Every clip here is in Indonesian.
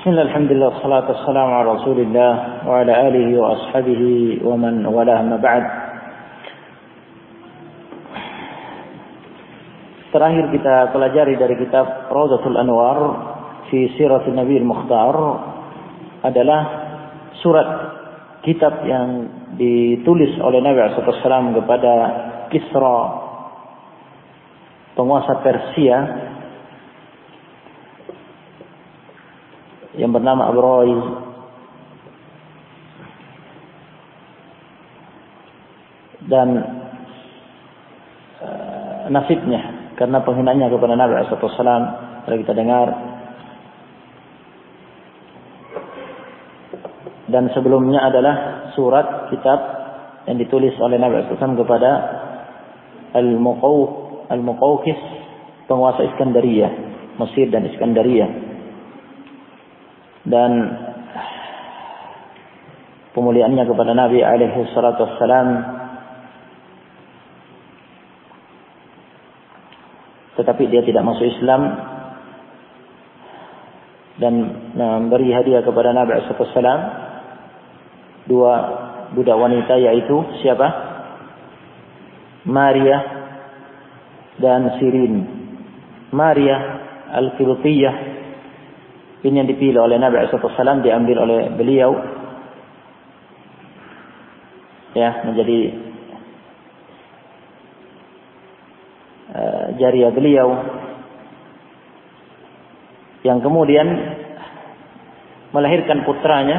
Bismillah, alhamdulillah, wassalatu wassalamu ala rasulillah wa ala alihi wa ashabihi wa man walah, ma ba'd. Terakhir kita pelajari dari kitab Rawdatul Anwar fi Siratul Nabi Al-Mukhtar adalah surat kitab yang ditulis oleh Nabi SAW kepada Kisra, penguasa Persia yang bernama Abraiz, dan nasibnya karena penghinanya kepada Nabi SAW telah kita dengar. Dan sebelumnya adalah surat kitab yang ditulis oleh Nabi SAW kepada Al-Muqawqis, penguasa Iskandariyah, Mesir dan Iskandariyah. Dan pemuliaannya kepada Nabi alaihi salatu wassalam, tetapi dia tidak masuk Islam dan memberi hadiah kepada Nabi alaihi salatu wassalam dua budak wanita, yaitu siapa? Maria dan Sirin. Maria Al-Qibtiyah ini yang dipilih oleh Nabi SAW, diambil oleh beliau ya menjadi jariah beliau, yang kemudian melahirkan putranya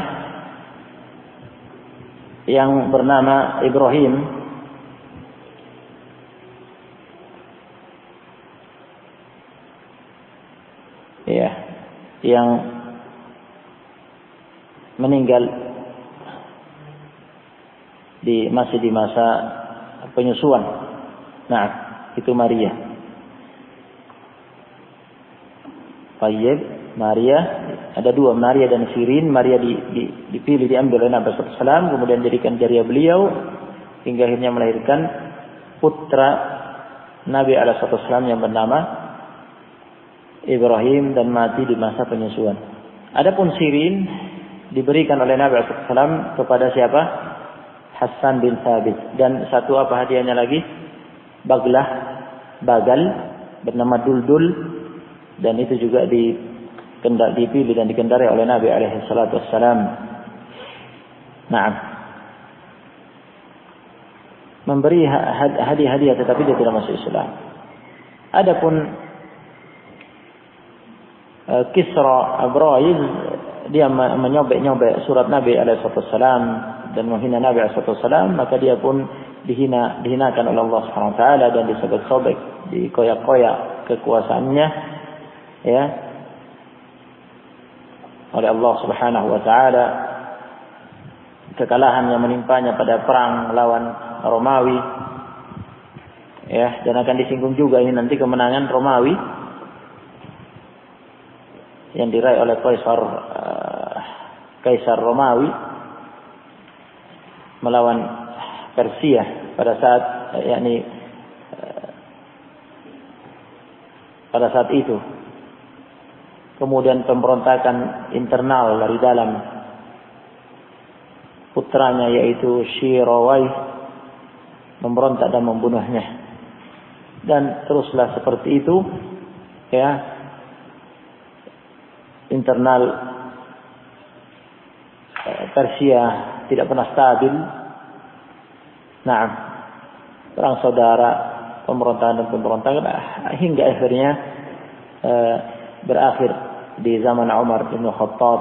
yang bernama Ibrahim, ya, yang meninggal masih di masa penyusuan. Nah, itu Maria. Tayyib, Maria, ada dua, Maria dan Sirin. Maria dipilih, diambil oleh Nabi SAW, kemudian jadikan jariah beliau hingga akhirnya melahirkan putra Nabi SAW yang bernama Ibrahim dan mati di masa penyusuan. Adapun Sirin diberikan oleh Nabi SAW kepada siapa? Hassan bin Thabit. Dan satu apa hadiahnya lagi? Bagal bernama Duldul, dan itu juga dipilih dan dikendarai oleh Nabi SAW. Nah, memberi hadiah-hadiah tetapi dia tidak masuk Islam. Adapun Kisra Abraiz, dia menyobek-nyobek surat Nabi SAW dan menghina Nabi SAW, maka dia pun dihinakan oleh Allah SWT dan disobek-sobek, dikoyak-koyak kekuasaannya ya oleh Allah Subhanahu wa taala. Kekalahan yang menimpanya pada perang lawan Romawi ya, dan akan disinggung juga ini nanti kemenangan Romawi yang diraih oleh Kaisar Romawi melawan Persia pada saat itu. Kemudian pemberontakan internal dari dalam putranya, yaitu Shirawai, memberontak dan membunuhnya. Dan teruslah seperti itu ya. Internal Persia tidak pernah stabil. Nah, perang saudara, pemberontakan dan pemberontakan hingga akhirnya berakhir di zaman Umar bin Khattab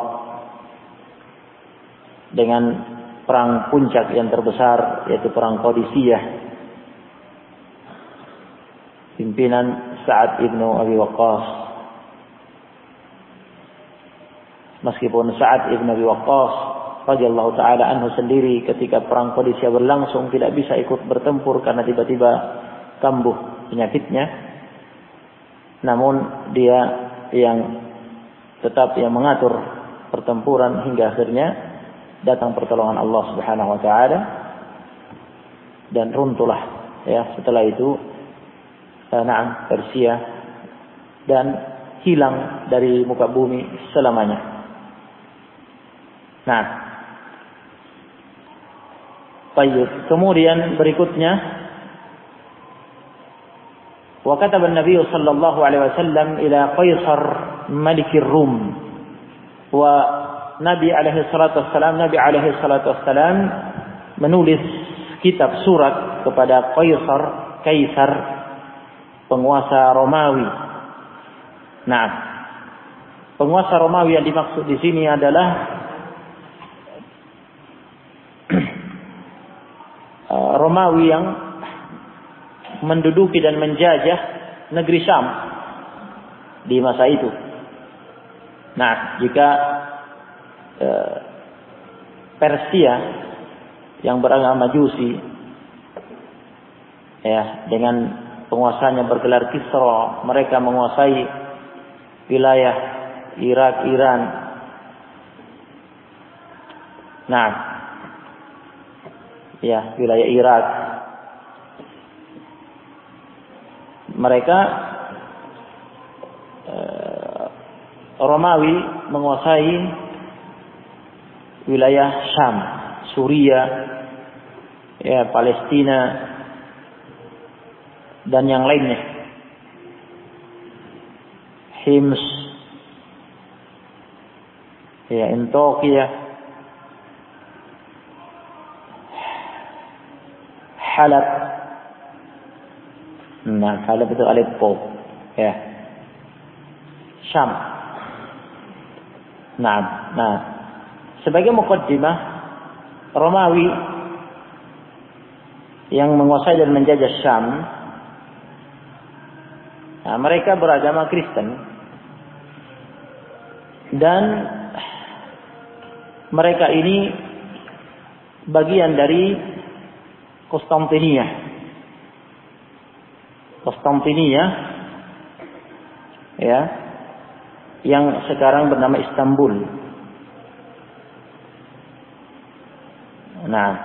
dengan perang puncak yang terbesar, yaitu perang Qadisiyah, pimpinan Sa'ad ibnu Abi Waqqas. Meskipun Sa'ad ibn Abi Waqqas radhiyallahu taala anhu sendiri ketika perang Qadisiyah berlangsung tidak bisa ikut bertempur karena tiba-tiba kambuh penyakitnya, namun dia yang tetap yang mengatur pertempuran hingga akhirnya datang pertolongan Allah Subhanahu wa taala dan runtuhlah ya setelah itu Persia dan hilang dari muka bumi selamanya. Nah, baik. Kemudian berikutnya, wa kataba an-nabiy sallallahu alaihi wasallam ila Qaisar Malikir Rum. Wa Nabi alaihi salatu wassalam menulis kitab surat kepada Kaisar penguasa Romawi. Nah, penguasa Romawi yang dimaksud di sini adalah Romawi yang menduduki dan menjajah negeri Syam di masa itu. Nah, jika Persia yang beragama Majusi, ya, dengan penguasanya bergelar Kisra, mereka menguasai wilayah Irak, Iran. Nah, ya, wilayah Irak. Mereka Romawi menguasai wilayah Syam, Suriah, ya, Palestina, dan yang lainnya. Hims, ya, Antakya, Halab. Nah, Halab itu Aleppo, ya, Syam. Nah, sebagai muqaddimah, Romawi yang menguasai dan menjajah Syam, nah, mereka beragama Kristen dan mereka ini bagian dari Konstantinia, ya, yang sekarang bernama Istanbul. Nah,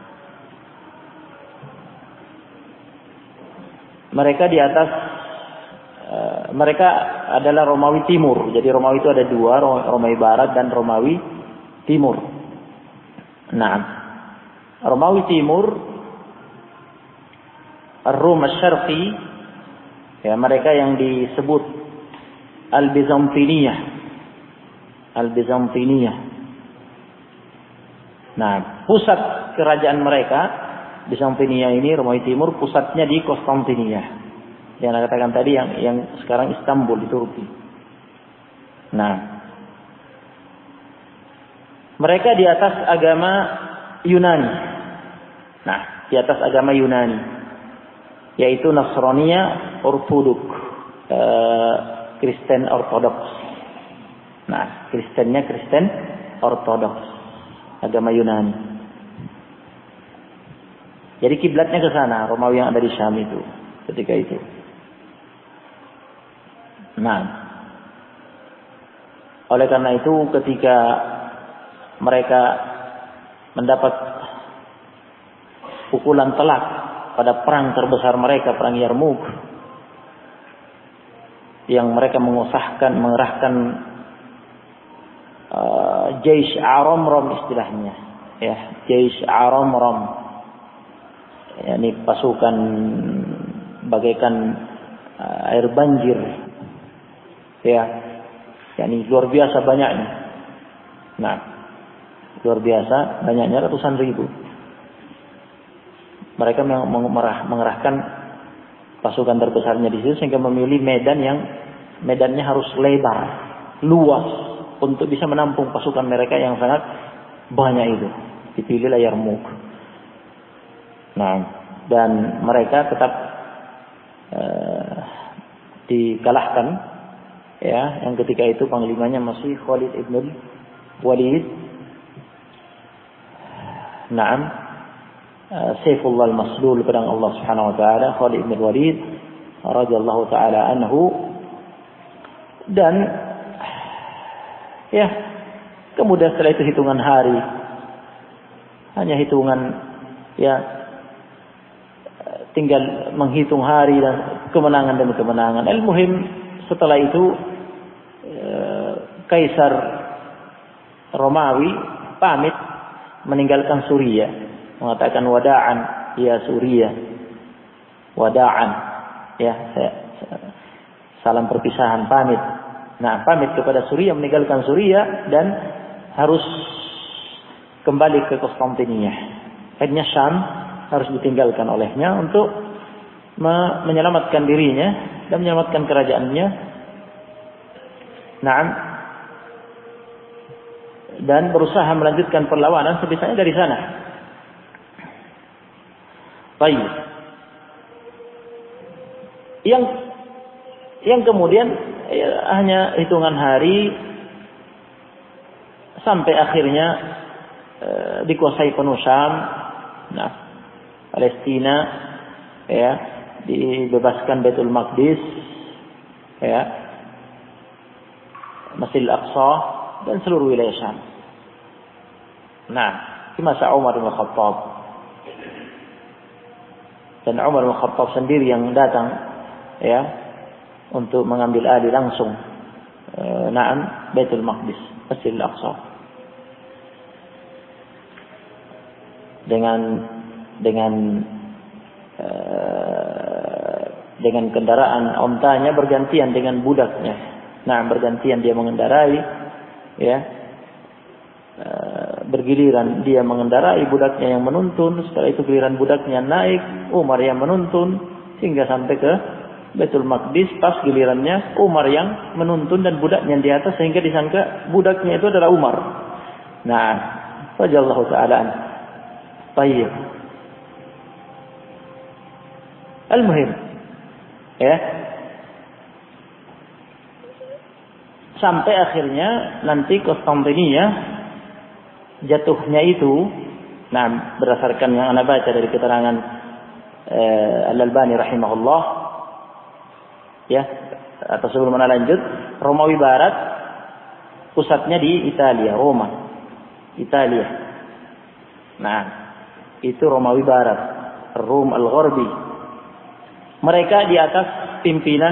mereka di atas, mereka adalah Romawi Timur. Jadi Romawi itu ada dua, Romawi Barat dan Romawi Timur. Nah, Romawi Timur, Rum Asy-Syarqi, ya, mereka yang disebut Al-Bizantiniyah. Nah, pusat kerajaan mereka Bizantinia ini, Romawi Timur, pusatnya di Konstantinia. Yang saya katakan tadi, yang sekarang Istanbul di Turki. Nah, mereka di atas agama Yunani. Nah, di atas agama Yunani, yaitu Nasraniyah Ortodok, Kristen Ortodoks. Nah, Kristennya Kristen Ortodoks, agama Yunani. Jadi kiblatnya ke sana, Romawi yang ada di Syam itu ketika itu. Nah, oleh karena itu ketika mereka mendapat pukulan telak pada perang terbesar mereka, perang Yarmuk, yang mereka mengerahkan Jaish Aramram istilahnya, ya, Jaish Aramram, yakni pasukan bagaikan air banjir, ya, yakni luar biasa banyaknya. Nah, luar biasa banyaknya, ratusan ribu. Mereka mengerahkan pasukan terbesarnya di situ sehingga memilih medannya harus lebar, luas untuk bisa menampung pasukan mereka yang sangat banyak itu. Dipilihlah Yarmuk. Nah, dan mereka tetap dikalahkan, ya, yang ketika itu panglimanya masih Khalid ibn Walid. Naam, Saifullah al-Maslul, pedang Allah Subhanahu wa taala, Khalid ibn Walid radhiyallahu taala anhu. Dan ya, kemudian setelah itu hitungan hari, hanya hitungan, ya, tinggal menghitung hari dan kemenangan demi kemenangan. Al-muhim setelah itu Kaisar Romawi pamit meninggalkan Suriah, mengatakan wada'an ya Suriah, wada'an ya, salam perpisahan, pamit. Nah, pamit kepada Suriah, meninggalkan Suriah dan harus kembali ke Konstantinia. Akhirnya Syam harus ditinggalkan olehnya untuk menyelamatkan dirinya dan menyelamatkan kerajaannya. Nah, dan berusaha melanjutkan perlawanan sebisanya dari sana. Baik. Yang kemudian hanya hitungan hari sampai akhirnya dikuasai penuh Syam. Nah, Palestina ya, dibebaskan Baitul Maqdis ya, Masjidil Aqsa dan seluruh wilayah Syam. Nah, di masa Umar bin Khattab. Dan Umar bin Khattab sendiri yang datang ya untuk mengambil alih langsung Baitul Maqdis, Masjidil Aqsa. Dengan kendaraan ontanya bergantian dengan budaknya. Nah, bergantian dia mengendarai ya. Bergiliran dia mengendarai, budaknya yang menuntun. Setelah itu giliran budaknya naik, Umar yang menuntun hingga sampai ke Baitul Maqdis. Pas gilirannya Umar yang menuntun dan budaknya di atas sehingga disangka budaknya itu adalah Umar. Nah, radhiyallahu ta'ala. Baik. Al-muhim ya. Sampai akhirnya nanti Konstantinia jatuhnya itu, nah berdasarkan yang anda baca dari keterangan Al-Albani rahimahullah ya, atau sebelum anda lanjut, Romawi Barat pusatnya di Italia, Roma, Italia. Nah, itu Romawi Barat, Rum Al-Gharbi. Mereka di atas pimpinan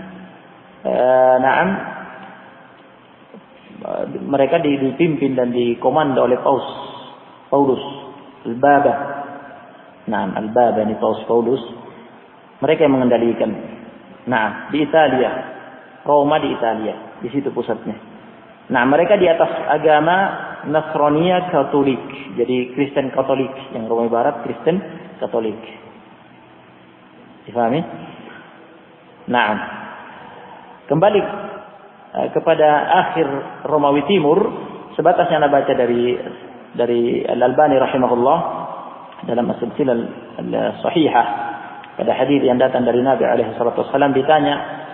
mereka dipimpin dan dikomando oleh Paulus Al-Baba. Nah, Al-Baba ini Paulus. Mereka yang mengendalikan. Nah, di Italia, Roma di Italia, di situ pusatnya. Nah, mereka di atas agama Nasrania Katolik, jadi Kristen Katolik. Yang Romawi Barat Kristen Katolik. Difahami? Nah, kembali kepada akhir Romawi Timur, sebatas yang anda baca dari Al-Albani rahimahullah dalam As-Silsilah As-Sahihah, pada hadis yang datang dari Nabi alaihi salatu wasallam, ditanya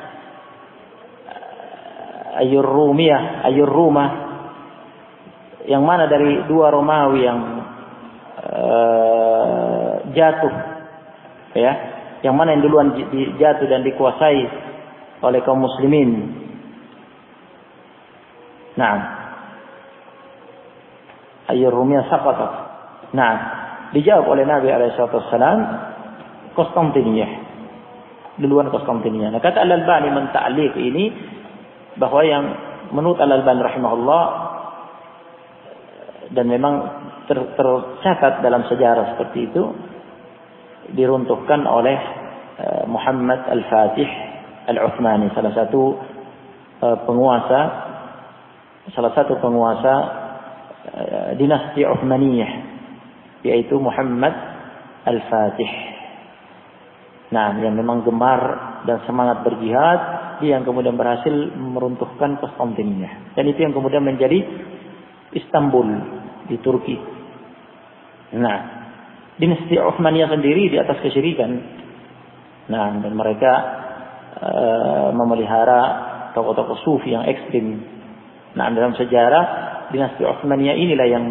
Ayyur Rumah, yang mana dari dua Romawi yang jatuh ya, yang mana yang duluan jatuh dan dikuasai oleh kaum muslimin. Nah, Ayyur Rumiyah saqatat. Nah, dijawab oleh Nabi alaihi salatu wasallam, Konstantinia. Duluan Konstantinia. Nah, kata Al-Albani menta'liq ini bahwa yang menurut Al-Albani rahimahullah, dan memang tercatat dalam sejarah seperti itu, diruntuhkan oleh Muhammad Al-Fatih Al-Uthmani, salah satu penguasa dinasti Uthmaniyah, yaitu Muhammad Al-Fatih. Nah, yang memang gemar dan semangat berjihad, dia yang kemudian berhasil meruntuhkan Konstantinia. Dan itu yang kemudian menjadi Istanbul di Turki. Nah, dinasti Uthmaniyah sendiri di atas kesyirikan. Nah, dan mereka memelihara tokoh-tokoh sufi yang ekstrim. Nah, dalam sejarah dinasti Uthmaniyah inilah yang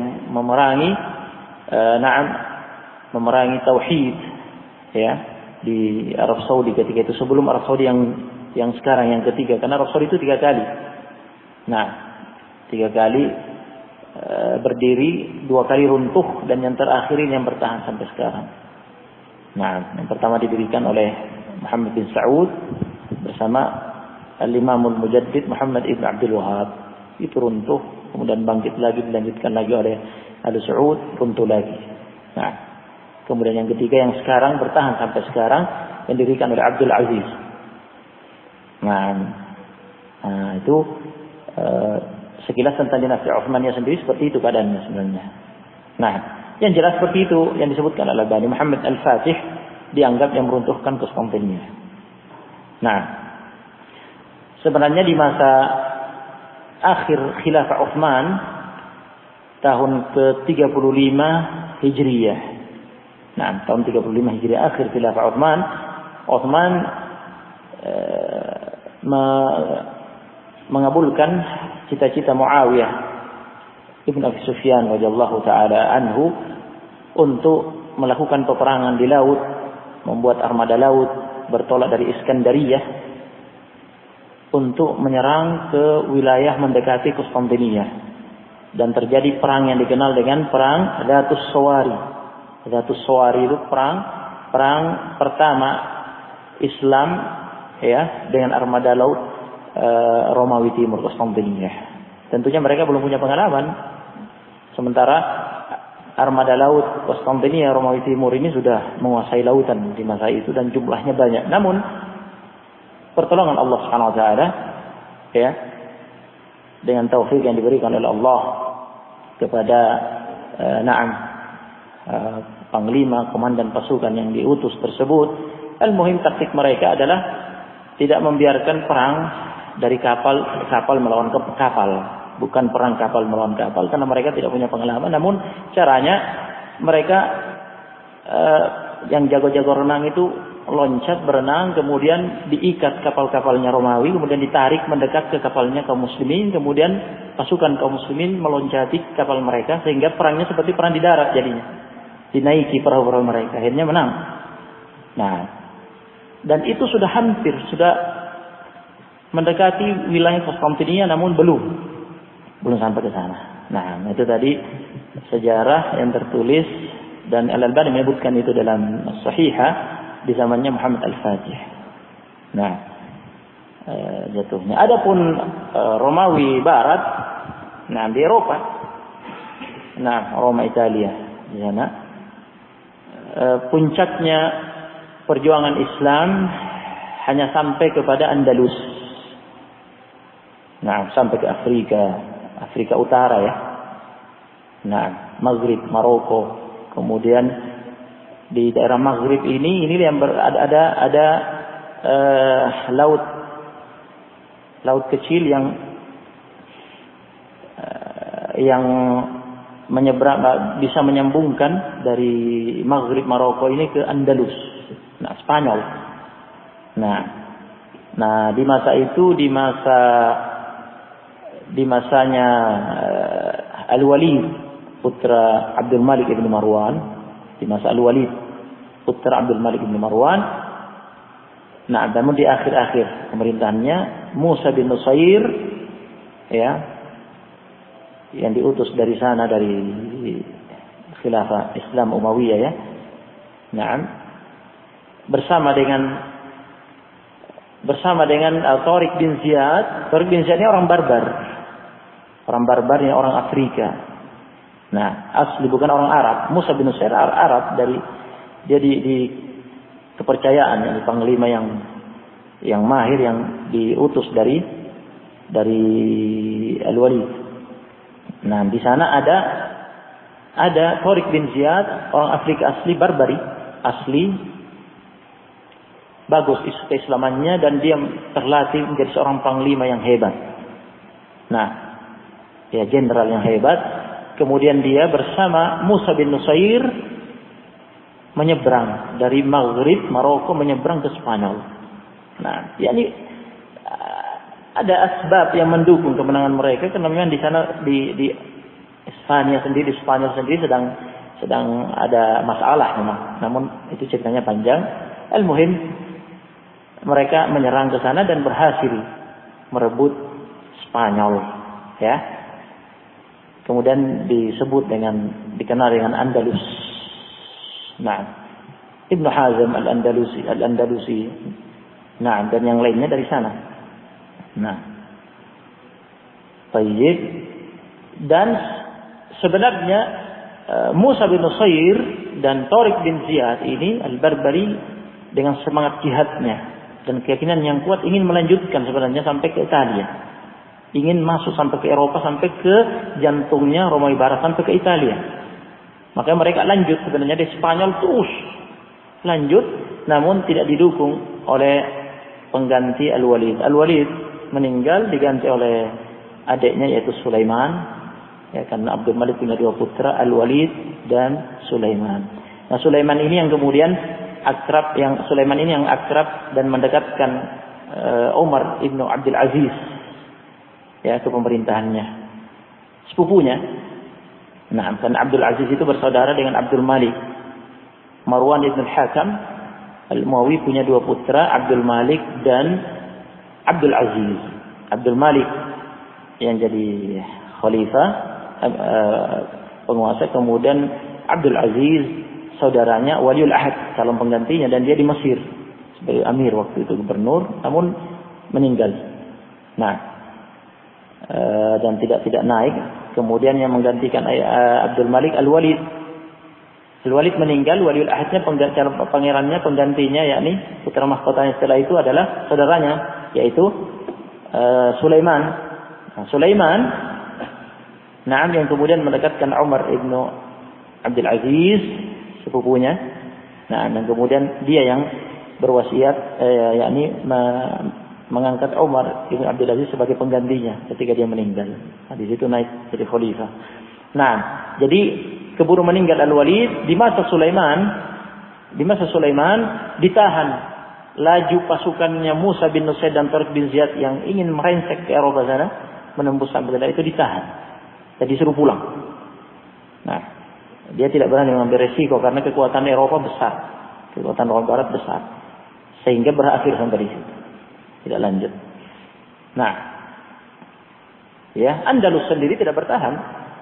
memerangi tauhid ya di Arab Saudi ketika itu, sebelum Arab Saudi yang sekarang yang ketiga, karena Arab Saudi itu 3 kali. Nah, 3 kali berdiri, 2 kali runtuh, dan yang terakhir ini yang bertahan sampai sekarang. Nah, yang pertama didirikan oleh Muhammad bin Saud bersama Al-Imamul Mujaddid Muhammad ibn Abdul Wahhab. Itu runtuh kemudian bangkit lagi, dilanjutkan lagi oleh Ali Saud, runtuh lagi. Nah, kemudian yang ketiga yang sekarang bertahan sampai sekarang yang didirikan oleh Abdul Aziz. Nah itu sekilas tentang dinasti Utsmaniyah sendiri seperti itu keadaannya sebenarnya. Nah, yang jelas seperti itu yang disebutkan oleh Bani Muhammad Al-Fatih dianggap yang meruntuhkan Konstantinia. Nah, sebenarnya di masa akhir Khilafah Utsman tahun ke-35 Hijriyah. Nah, tahun 35 Hijriah akhir Khilafah Utsman mengabulkan cita-cita Muawiyah Ibn Abi Sufyan radhiyallahu taala anhu untuk melakukan peperangan di laut, membuat armada laut, bertolak dari Iskandariyah untuk menyerang ke wilayah mendekati Konstantinia. Dan terjadi perang yang dikenal dengan perang Dhatus Sawari. Dhatus Sawari itu perang pertama Islam ya dengan armada laut Romawi Timur Konstantinia. Tentunya mereka belum punya pengalaman. Sementara armada laut Konstantinia Romawi Timur ini sudah menguasai lautan di masa itu dan jumlahnya banyak. Namun pertolongan Allah Subhanahu wa taala ya dengan taufik yang diberikan oleh Allah kepada panglima komandan pasukan yang diutus tersebut, al-muhim taktik mereka adalah tidak membiarkan perang dari kapal melawan kapal, bukan perang kapal melawan kapal karena mereka tidak punya pengalaman. Namun caranya mereka yang jago-jago renang itu loncat berenang, kemudian diikat kapal-kapalnya Romawi, kemudian ditarik mendekat ke kapalnya kaum muslimin, kemudian pasukan kaum muslimin meloncati kapal mereka sehingga perangnya seperti perang di darat jadinya. Dinaiki perahu-perahu mereka, akhirnya menang. Nah, dan itu sudah hampir mendekati wilayah Konstantinia namun belum sampai ke sana. Nah, itu tadi sejarah yang tertulis dan Al-Albani menyebutkan itu dalam Sahihah di zamannya Muhammad Al-Fatih. Nah, jatuhnya. Adapun Romawi Barat, nah di Eropa, nah Roma Italia di sana, puncaknya perjuangan Islam hanya sampai kepada Andalus. Nah, sampai ke Afrika Utara ya. Nah, Maghrib, Maroko, kemudian di daerah Maghrib ini yang ada laut kecil yang menyeberang bisa menyambungkan dari Maghrib Maroko ini ke Andalus, nah Spanyol. Nah di masa itu di masanya Al-Walid putra Abdul Malik ibn Marwan, di masa Al-Walid putra Abdul Malik bin Marwan. Nah, namun di akhir-akhir pemerintahannya Musa bin Nusair ya yang diutus dari sana dari khilafah Islam Umayyah ya. Nah, bersama dengan Tariq bin Ziyad. Tariq bin Ziyad ini orang barbar. Orang barbar ini orang Afrika. Nah, asli bukan orang Arab. Musa bin Nusair Arab dia di kepercayaan yang panglima yang mahir yang diutus dari Al-Walid. Nah, di sana ada Tariq bin Ziyad, orang Afrika asli, barbari, asli, bagus keislamannya dan dia terlatih menjadi seorang panglima yang hebat. Nah, ya jenderal yang hebat. Kemudian dia bersama Musa bin Nusair menyeberang dari Maghrib Maroko menyeberang ke Spanyol. Nah, yakni ada asbab yang mendukung kemenangan mereka karena memang di sana di Spanyol sendiri sedang ada masalah memang. Namun itu ceritanya panjang. Al-muhim mereka menyerang ke sana dan berhasil merebut Spanyol, ya. Kemudian dikenal dengan Andalus. Nah, Ibnu Hazm Al-Andalusi. Nah, dan yang lainnya dari sana. Nah, baik. Dan sebenarnya Musa bin Nusair dan Tariq bin Ziyad ini Al-Barbari dengan semangat jihadnya dan keyakinan yang kuat ingin melanjutkan sebenarnya sampai ke Italia. Ingin masuk sampai ke Eropa, sampai ke jantungnya Romawi Barat, sampai ke Italia. Maka mereka lanjut sebenarnya di Spanyol terus. Lanjut, namun tidak didukung oleh pengganti Al-Walid. Al-Walid meninggal diganti oleh adiknya yaitu Sulaiman. Ya, karena Abdul Malik punya 2 putra, Al-Walid dan Sulaiman. Nah, Sulaiman ini yang kemudian akrab dan mendekatkan Umar ibnu Abdul Aziz ya ke pemerintahannya. Sepupunya. Nah, kan Abdul Aziz itu bersaudara dengan Abdul Malik. Marwan ibn Hakam Al-Umawi punya 2 putra, Abdul Malik dan Abdul Aziz. Abdul Malik yang jadi khalifah penguasa, kemudian Abdul Aziz saudaranya Waliul Ahad calon penggantinya, dan dia di Mesir sebagai amir waktu itu, gubernur, namun meninggal. Nah, dan tidak naik. Kemudian yang menggantikan Abdul Malik Al-Walid. Al-Walid meninggal, Waliul Ahadnya pangerannya penggantinya yakni putra mahkotanya setelah itu adalah saudaranya yaitu Sulaiman. Nah, Sulaiman yang kemudian mendekatkan Umar ibnu Abdul Aziz sepupunya. Nah, dan kemudian dia yang berwasiat yakni mengangkat Umar ibnu Abdul Aziz sebagai penggantinya ketika dia meninggal. Nah, di situ naik jadi khalifah. Nah, jadi keburu meninggal Al-Walid di masa Sulaiman ditahan laju pasukannya Musa bin Nusair dan Tariq bin Ziyad yang ingin merangsek ke Eropa sana, menembus sampai itu ditahan. Jadi disuruh pulang. Nah, dia tidak berani mengambil resiko karena kekuatan Eropa besar, kekuatan Eropa Barat besar, sehingga berakhir sampai di situ, tidak lanjut. Nah, ya Andalus sendiri tidak bertahan.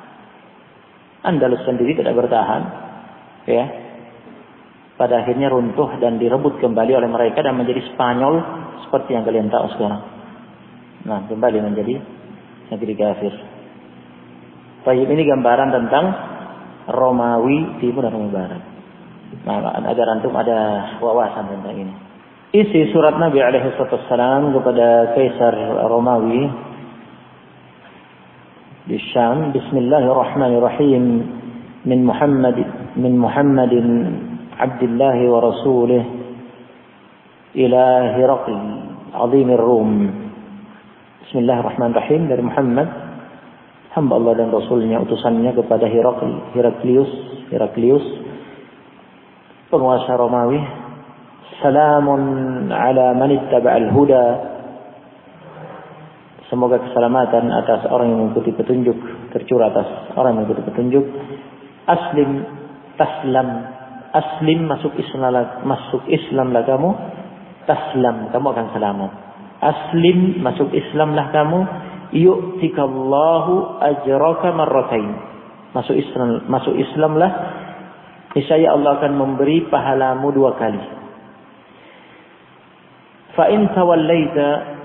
Ya, pada akhirnya runtuh dan direbut kembali oleh mereka dan menjadi Spanyol seperti yang kalian tahu sekarang. Nah, kembali menjadi negeri kafir. Baik, ini gambaran tentang Romawi Timur dan Romawi Barat. Nah, agar antum ada wawasan tentang ini. Isi surat Nabi alaihissalam kepada Kaisar Romawi di Syam. Bismillahirrahmanirrahim. Min Muhammadin Abdullah wa Rasulih ila Hiraql azimir Rum. Bismillahirrahmanirrahim, dari Muhammad hamba Allah dan Rasulnya, utusannya kepada Heraklius, penguasa Romawi. Salamun ala man ittaba'al huda. Semoga keselamatan atas orang yang mengikuti petunjuk, tercurah atas orang yang mengikuti petunjuk. Aslim taslam. Aslim masuk Islamlah kamu. Taslam, kamu akan selamat. Aslim masuk Islamlah kamu. Yu'tikallahu ajraka marratain. Masuk Islamlah, niscaya Allah akan memberi pahalamu 2 kali. Fa in tawallaita,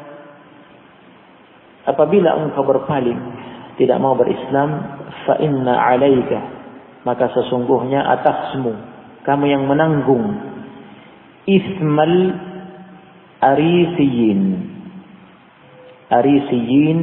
apabila engkau berpaling tidak mau berislam, fa inna 'alaika, maka sesungguhnya atasmu, kamu yang menanggung ismal Arisiyin,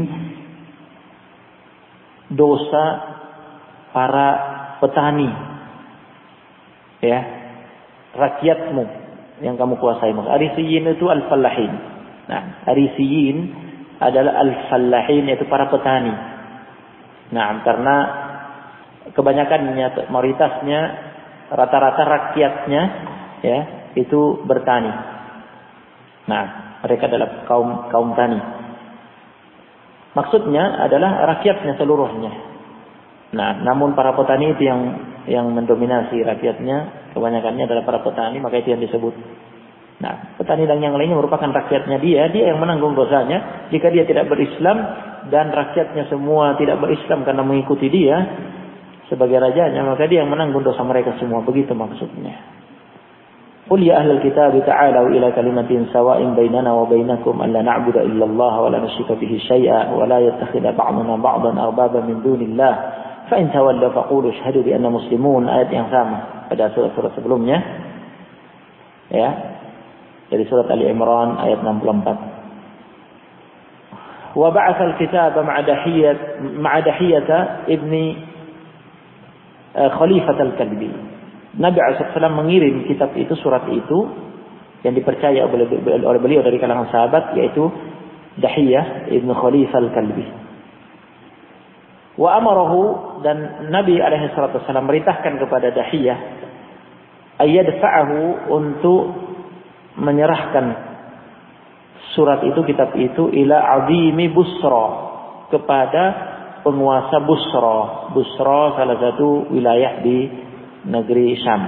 dosa para petani, ya, rakyatmu yang kamu kuasai. Arisiyin itu al-fallahin. Nah, Arisiyin adalah al-fallahin, yaitu para petani. Nah, karena kebanyakannya, mayoritasnya, rata-rata rakyatnya, ya, itu bertani. Nah, mereka adalah kaum tani. Maksudnya adalah rakyatnya seluruhnya. Nah, namun para petani itu yang mendominasi rakyatnya, kebanyakannya adalah para petani, maka itu yang disebut. Nah, petani dan yang lainnya merupakan rakyatnya dia yang menanggung dosanya jika dia tidak berislam, dan rakyatnya semua tidak berislam karena mengikuti dia sebagai rajanya, maka dia yang menanggung dosa mereka semua. Begitu maksudnya. Qul ya ahlal kitab ta'alu ila kalimatin sawa'in bainana wa bainakum alla na'budu illa Allah wa la nusyrika bihi syai'an wa la yattakhidha ba'duna ba'dan arbaba min dunillah fa in tawallaw faqulu ashhadu bi anna muslimun. Ayat yang sama pada surat-surat sebelumnya. Ya. Dari surat Ali Imran ayat 64. Wa ba'atha al-kitaba ma'a Dahiyata ibni Khalifat al-Kalbi. Nabi SAW mengirim kitab itu, surat itu yang dipercaya oleh beliau dari kalangan sahabat, yaitu Dahiyah ibn Khalifah al-Kalbi. Wa amarahu, dan Nabi SAW merintahkan kepada Dahiyah ayyadfa'ahu, untuk menyerahkan surat itu, kitab itu, ila azimi Busra, kepada penguasa Busra. Busra salah satu wilayah di negeri Syam.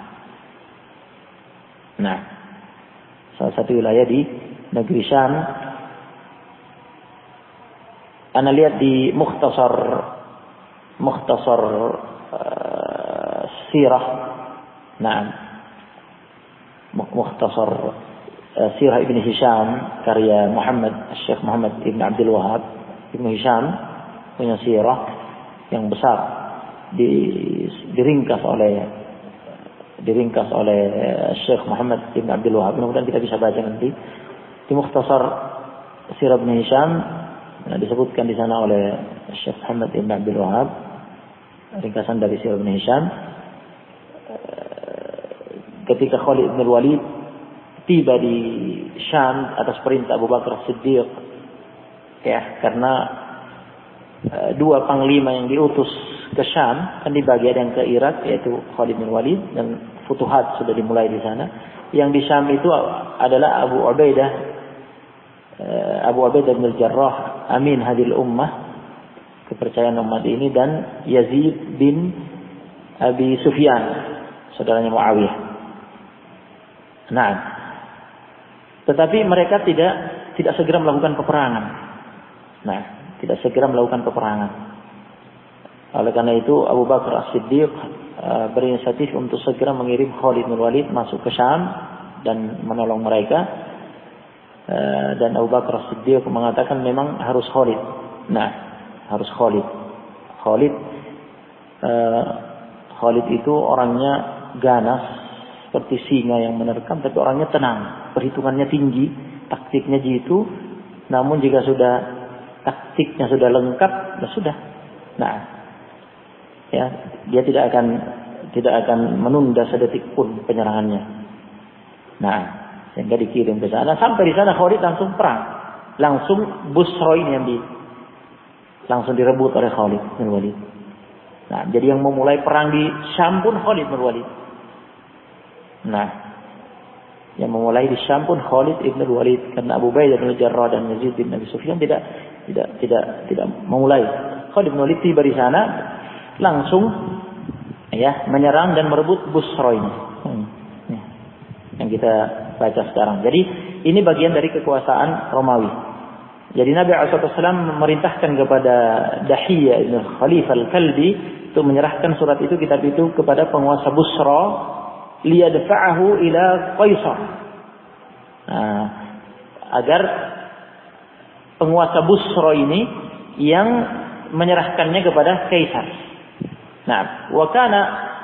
Nah, salah satu wilayah di negeri Syam. Ana lihat di Mukhtasar Sirah. Nah, Mukhtasar Sirah Ibn Hisham karya Syekh Muhammad Ibn Abdul Wahab. Ibn Hisham punya sirah yang besar, diringkas oleh Syekh Muhammad Ibn Abdul Wahab. Mudah-mudahan kita bisa baca nanti di Mukhtasar Sirah Ibn Hisham. Disebutkan di sana oleh Syekh Muhammad Ibn Abdul Wahab, ringkasan dari Sirah Ibn Hisham. Ketika Khalid bin Walid tiba di Syam atas perintah Abu Bakar Siddiq, ya, karena dua panglima yang diutus ke Syam kan dibagi, ada yang ke Irak yaitu Khalid bin Walid, dan futuhat sudah dimulai di sana. Yang di Syam itu adalah Abu Ubaidah bin Jarrah, amin hadil ummah, kepercayaan umat ini, dan Yazid bin Abi Sufyan, saudaranya Muawiyah. Nah, tetapi mereka tidak segera melakukan peperangan. Nah, tidak segera melakukan peperangan. Oleh karena itu Abu Bakar As-Siddiq berinisiatif untuk segera mengirim Khalid bin Walid masuk ke Syam dan menolong mereka. Dan Abu Bakar As-Siddiq mengatakan memang harus Khalid. Nah, harus Khalid. Khalid itu orangnya ganas seperti singa yang menerkam, tapi orangnya tenang, perhitungannya tinggi, taktiknya jitu. Namun jika sudah taktiknya sudah lengkap, ya sudah. Nah, ya, dia tidak akan menunda sedetik pun penyerangannya. Nah, sehingga dikirim ke sana. Sampai di sana Khalid langsung perang, langsung Busra ini yang langsung direbut oleh Khalid bin Walid. Nah, jadi yang memulai perang di Syam pun Khalid bin Walid. Nah, yang memulai di Syam pun Khalid ibn Walid, karena Abu Ubaidah bin Jarrah dan Yazid bin Abi Sufyan tidak memulai. Khalid bin Walid tiba di sana langsung, ya, menyerang dan merebut Busra ini. Yang kita baca sekarang. Jadi ini bagian dari kekuasaan Romawi. Jadi Nabi SAW memerintahkan kepada Dahiyah ibn Khalifah al-Kalbi untuk menyerahkan surat itu, kitab itu, kepada penguasa Busra, liyadfa'ahu ila Qaisar. Nah, agar penguasa Busra ini yang menyerahkannya kepada Kaisar. Nah, wa kana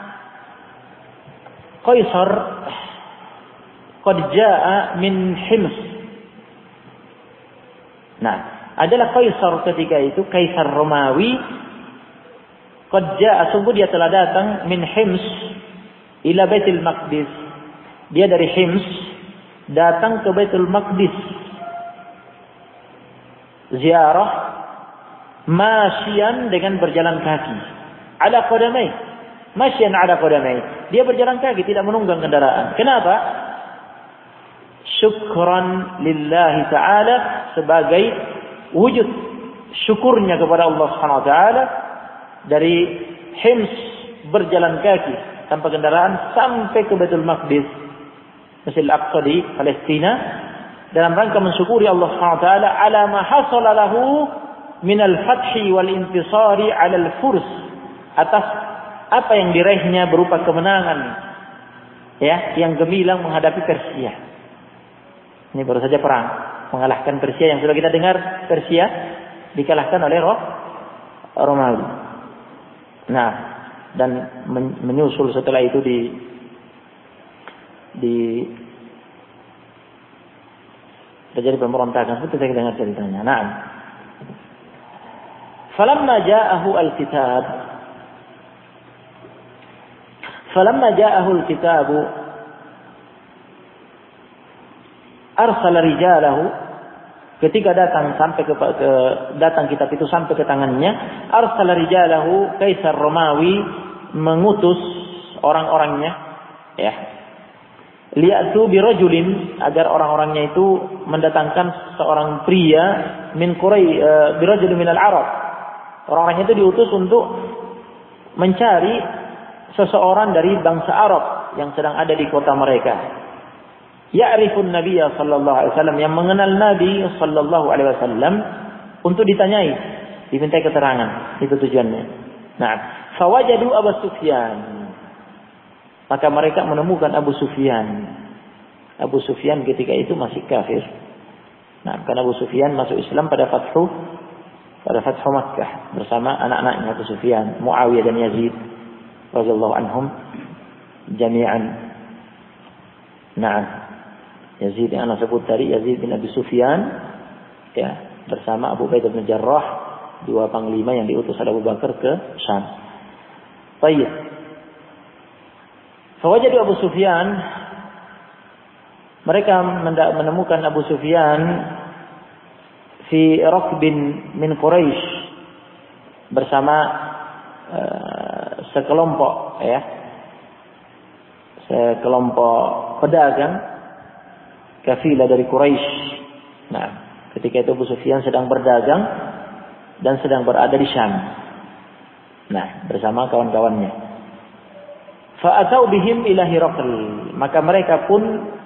Qaisar qad jaa min Hims. Nah, adalah Kaisar ketika itu, Kaisar Romawi, qad jaa, sungguh dia telah datang, min Hims ila Baitul Maqdis. Dia dari Hims datang ke Baitul Maqdis ziarah, masyian, dengan berjalan kaki, ala qadamai, masyian ala qadamai, dia berjalan kaki, tidak menunggang kendaraan. Kenapa? Syukran lillahi ta'ala, sebagai wujud syukurnya kepada Allah Subhanahu wa taala, dari Hims berjalan kaki tanpa kendaraan sampai ke Baitul Maqdis, Masjidil Aqsa di Palestina, dalam rangka mensyukuri Allah Subhanahu wa taala ala ma hasala lahu min al-fathi wal intisari ala al-furs, atas apa yang diraihnya berupa kemenangan ya, yang gemilang menghadapi Persia. Ini baru saja perang mengalahkan Persia, yang sudah kita dengar Persia dikalahkan oleh Romawi. Nah, dan menyusul setelah itu terjadi pemberontakan. Seperti saya dengar ceritanya. Nah, falamma ja'ahu al-kitabu arsala rijalahu, ketika datang kitab itu sampai ke tangannya, arsala rijalahu, Kaisar Romawi mengutus orang-orangnya, ya, li'atu birajulin, agar orang-orangnya itu mendatangkan seorang pria min birajulin minal Arab. Orang-orangnya itu diutus untuk mencari seseorang dari bangsa Arab yang sedang ada di kota mereka. Ya'rifun Nabiyya sallallahu alaihi wasallam, yang mengenal Nabi sallallahu alaihi wasallam, untuk ditanyai, dimintai keterangan. Itu tujuannya. Nah, fawajadu Abu Sufyan, maka mereka menemukan Abu Sufyan. Abu Sufyan ketika itu masih kafir. Nah, karena Abu Sufyan masuk Islam pada Fathu Makkah bersama anak-anaknya Abu Sufyan, Muawiyah dan Yazid radhiyallahu anhum jami'an. Nah, Yazid yang anak sebut tadi, Yazid bin Abi Sufyan, ya, bersama Abu Ubaidah bin Jarrah, dua panglima yang diutus oleh Abu Bakar ke Syam. Baik. Fawajadu Abu Sufyan, mereka menemukan Abu Sufyan fi rakbin min Quraisy, bersama sekelompok pedagang kafilah dari Quraisy. Nah, ketika itu Abu Sufyan sedang berdagang dan sedang berada di Syam. Nah, bersama kawan-kawannya. Fa'atau bihim ila Hiraql, maka mereka pun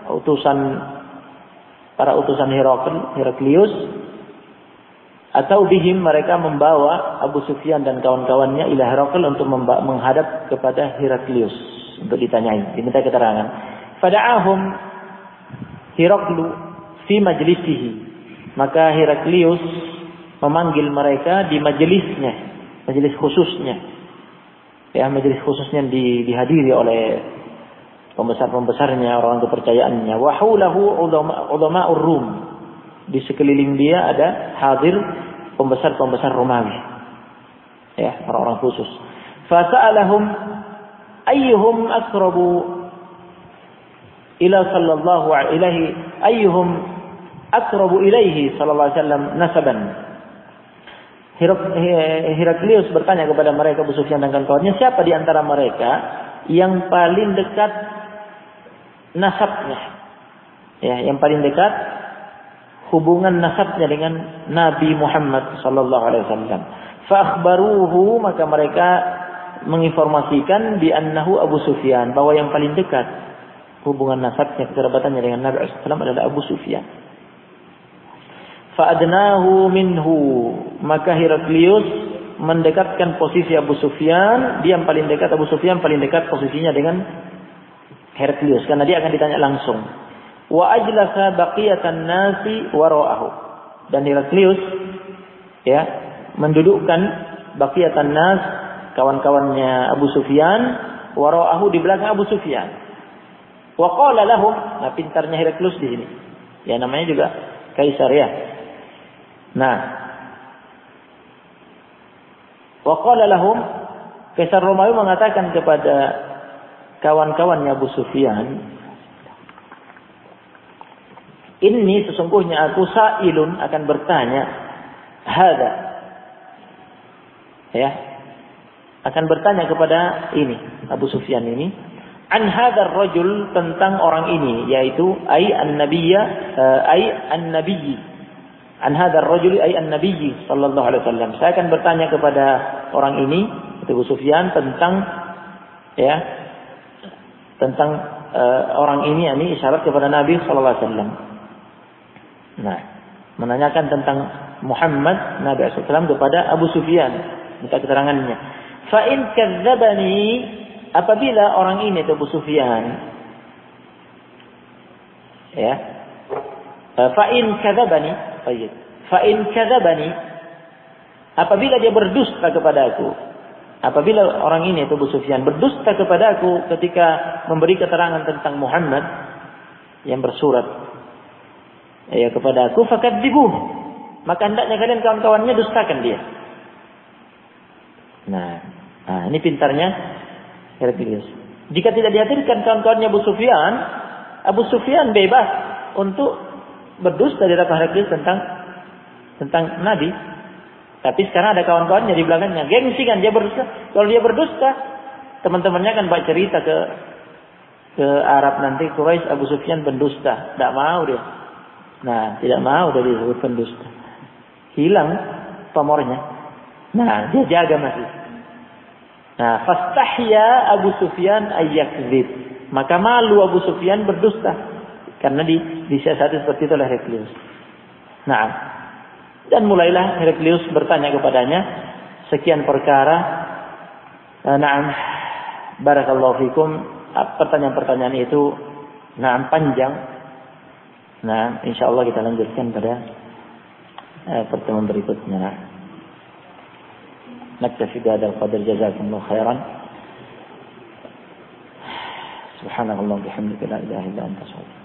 para utusan Heraklius, atau bihim, mereka membawa Abu Sufyan dan kawan-kawannya ila Hiraql untuk menghadap kepada Heraklius untuk ditanyai, diminta keterangan. Fada'ahum Hiraqlu fi majlisihi, maka Heraklius memanggil mereka di majelisnya, majelis khususnya. Ya, majelis khususnya dihadiri oleh pembesar-pembesarnya, orang kepercayaannya. Wa haulahu ulama'ur Rum, di sekeliling dia ada hadir pembesar-pembesar Romawi. Ya, orang-orang khusus. Fa sa'alahum ayyuhum aqrabu ila sallallahu alaihi ayyuhum aqrabu ilaihi sallallahu alaihi wasallam nasaban. Heraklius bertanya kepada mereka, Abu Sufyan dan kawan-kawannya, siapa di antara mereka yang paling dekat nasabnya, ya, yang paling dekat hubungan nasabnya dengan Nabi Muhammad sallallahu alaihi wasallam. Fa akhbaruhu, maka mereka menginformasikan bi annahu Abu Sufyan, bahwa yang paling dekat hubungan nasabnya, kekerabatannya dengan Nabi sallallahu alaihi wasallam adalah Abu Sufyan. Fa adnahu minhu, maka Heraklius mendekatkan posisi Abu Sufyan, dia yang paling dekat, Abu Sufyan paling dekat posisinya dengan Heraklius, karena dia akan ditanya langsung. Wa ajlasa baqiyatan nasi wara'ahu, dan Heraklius, ya, mendudukkan baqiyatan nas, kawan-kawannya Abu Sufyan, wara'ahu, di belakang Abu Sufyan. Wa qala lahum, nah pintarnya Heraklius di sini. Ya, namanya juga kaisar, ya. Nah, wa qala lahum, Kaisar Romawi mengatakan kepada kawan-kawannya Abu Sufyan, ini sesungguhnya aku sa'ilun, akan bertanya, hada, ya, akan bertanya kepada ini Abu Sufyan ini, an hadzal rajul, tentang orang ini, yaitu an-nabiyyi an hadzal rajul an-nabiyyi sallallahu alaihi wasallam. Saya akan bertanya kepada orang ini, Abu Sufyan, tentang orang ini, yakni isyarat kepada Nabi sallallahu alaihi wasallam. Nah, menanyakan tentang Muhammad Nabi sallallahu alaihi wasallam kepada Abu Sufyan, minta keterangannya. Fa in kadzdzabani, apabila orang ini Abu Sufyan Ya. Fa in kadzabani, baik. Fa in kadzabani, apabila dia berdusta kepadaku, apabila orang ini Abu Sufyan berdusta kepadaku ketika memberi keterangan tentang Muhammad yang bersurat ya kepadaku, fakadzibuh, maka hendaknya kalian kawan-kawannya dustakan dia. Nah, ini pintarnya Heraklius. Jika tidak dihadirkan kawan-kawannya Abu Sufyan bebas untuk berdusta di hadapan Heraklius tentang Nabi. Tapi sekarang ada kawan-kawannya di belakangnya, gengsi kan dia berdusta. Kalau dia berdusta, teman-temannya akan baca cerita ke Arab nanti, Quraisy Abu Sufyan pendusta. Tidak mau dia. Nah, tidak mau dia disebut pendusta. Hilang pamornya. Nah, dia jaga masih. Nah, fastahya Abu Sufyan ayyakdzib. Maka malu Abu Sufyan berdusta. Karena disiasati seperti itu oleh Heraklius. Nah, dan mulailah Heraklius bertanya kepadanya sekian perkara. Na'am, barakallahu fikum. Pertanyaan-pertanyaan itu panjang. Nah, insyaallah kita lanjutkan pada pertemuan berikutnya. نكتفي بهذا القدر جزاكم الله خيرا سبحانك اللهم وبحمدك لا إله إلا أنت